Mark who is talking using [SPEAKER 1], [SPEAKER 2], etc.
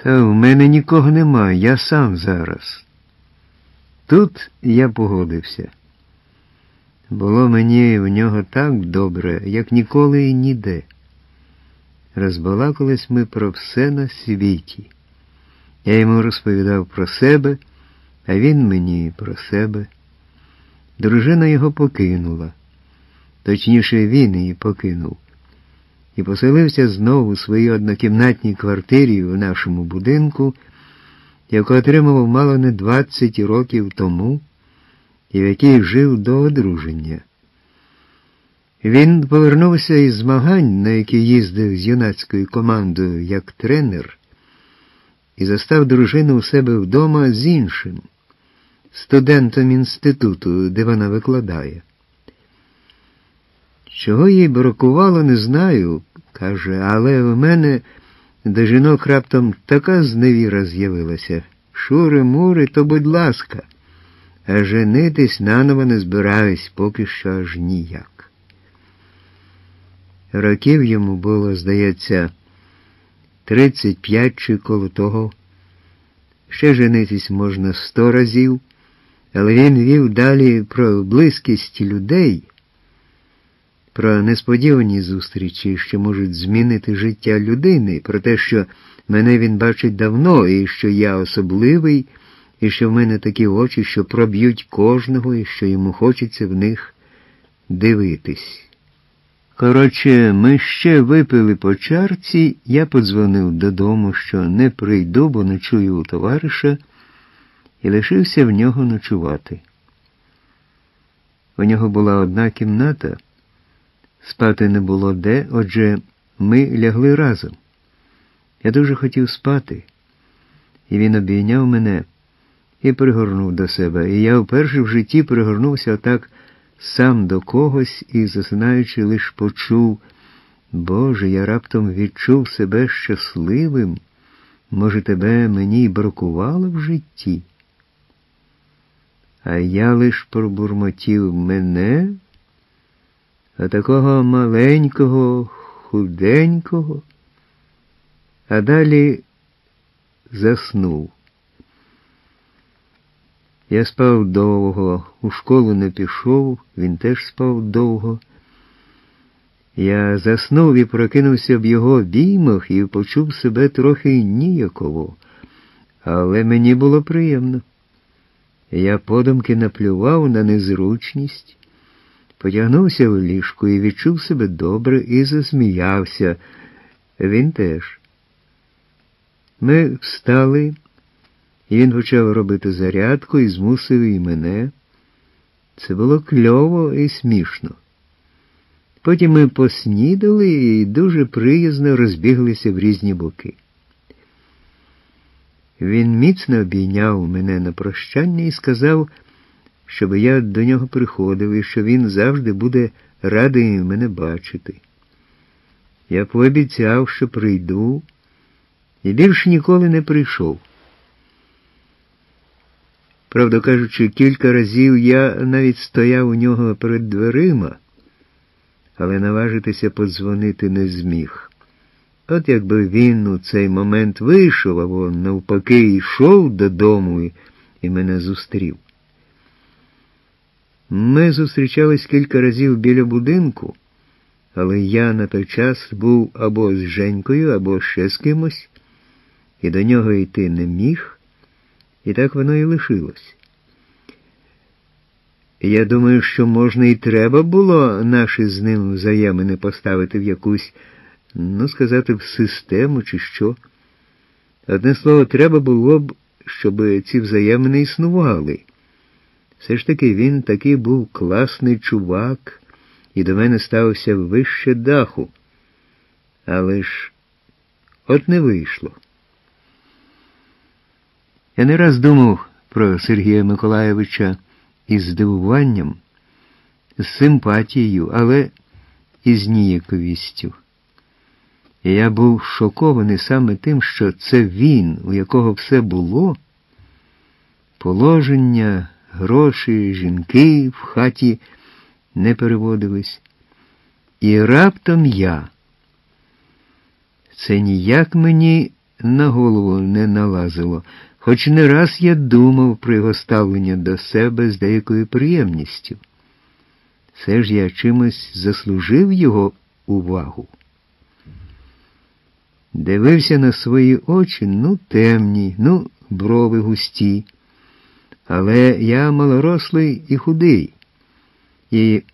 [SPEAKER 1] Та в мене нікого нема, я сам зараз. Тут я погодився. Було мені в нього так добре, як ніколи і ніде. Розбалакались ми про все на світі. Я йому розповідав про себе, а він мені про себе. Дружина його покинула. Точніше, він її покинув. І поселився знову у своїй однокімнатній квартирі в нашому будинку, яку отримав мало не 20 років тому, і в якій жив до одруження. Він повернувся із змагань, на які їздив з юнацькою командою як тренер, і застав дружину у себе вдома з іншим, студентом інституту, де вона викладає. Чого їй бракувало, не знаю, каже, але в мене до жінок раптом така зневіра з'явилася. Шури-мури, то будь ласка, а женитись наново не збираюсь, поки що аж ніяк. Років йому було, здається, 35 чи коло того. Ще женитись можна 100 разів, але він вів далі про близькість людей, про несподівані зустрічі, що можуть змінити життя людини, про те, що мене він бачить давно, і що я особливий, і що в мене такі очі, що проб'ють кожного, і що йому хочеться в них дивитись. Коротше, ми ще випили по чарці, я подзвонив додому, що не прийду, бо ночую у товариша, і лишився в нього ночувати. У нього була одна кімната, спати не було де, отже, ми лягли разом. Я дуже хотів спати, і він обійняв мене і пригорнув до себе, і я вперше в житті пригорнувся отак сам до когось і, засинаючи, лиш почув: Боже, я раптом відчув себе щасливим, може, тебе мені й бракувало в житті? А я лиш пробурмотів: мене? А такого маленького, худенького? А далі заснув. Я спав довго, у школу не пішов, він теж спав довго. Я заснув і прокинувся в його обіймах і почув себе трохи ніяково, але мені було приємно. Я подумки наплював на незручність, потягнувся в ліжку і відчув себе добре і засміявся. Він теж. Ми встали, і він почав робити зарядку і змусив і мене. Це було кльово і смішно. Потім ми поснідали і дуже приязно розбіглися в різні боки. Він міцно обійняв мене на прощання і сказав, щоб я до нього приходив і що він завжди буде радий мене бачити. Я пообіцяв, що прийду, і більше ніколи не прийшов. Правду кажучи, кілька разів я навіть стояв у нього перед дверима, але наважитися подзвонити не зміг. От якби він у цей момент вийшов, або навпаки йшов додому і мене зустрів. Ми зустрічались кілька разів біля будинку, але я на той час був або з Женькою, або ще з кимось, і до нього йти не міг, і так воно і лишилось. Я думаю, що можна і треба було наші з ним взаємини поставити в якусь, сказати, в систему чи що. Одне слово, треба було б, щоб ці взаємини існували. Все ж таки він такий був класний чувак і до мене ставився вище даху. Але ж от не вийшло. Я не раз думав про Сергія Миколайовича із здивуванням, з симпатією, але і з ніяковістю. І я був шокований саме тим, що це він, у якого все було, положення, гроші, жінки в хаті не переводились. І раптом я. Це ніяк мені на голову не налазило, хоч не раз я думав про його ставлення до себе з деякою приємністю. Все ж я чимось заслужив його увагу. Дивився на свої очі, темні, брови густі. Але я малорослий і худий, і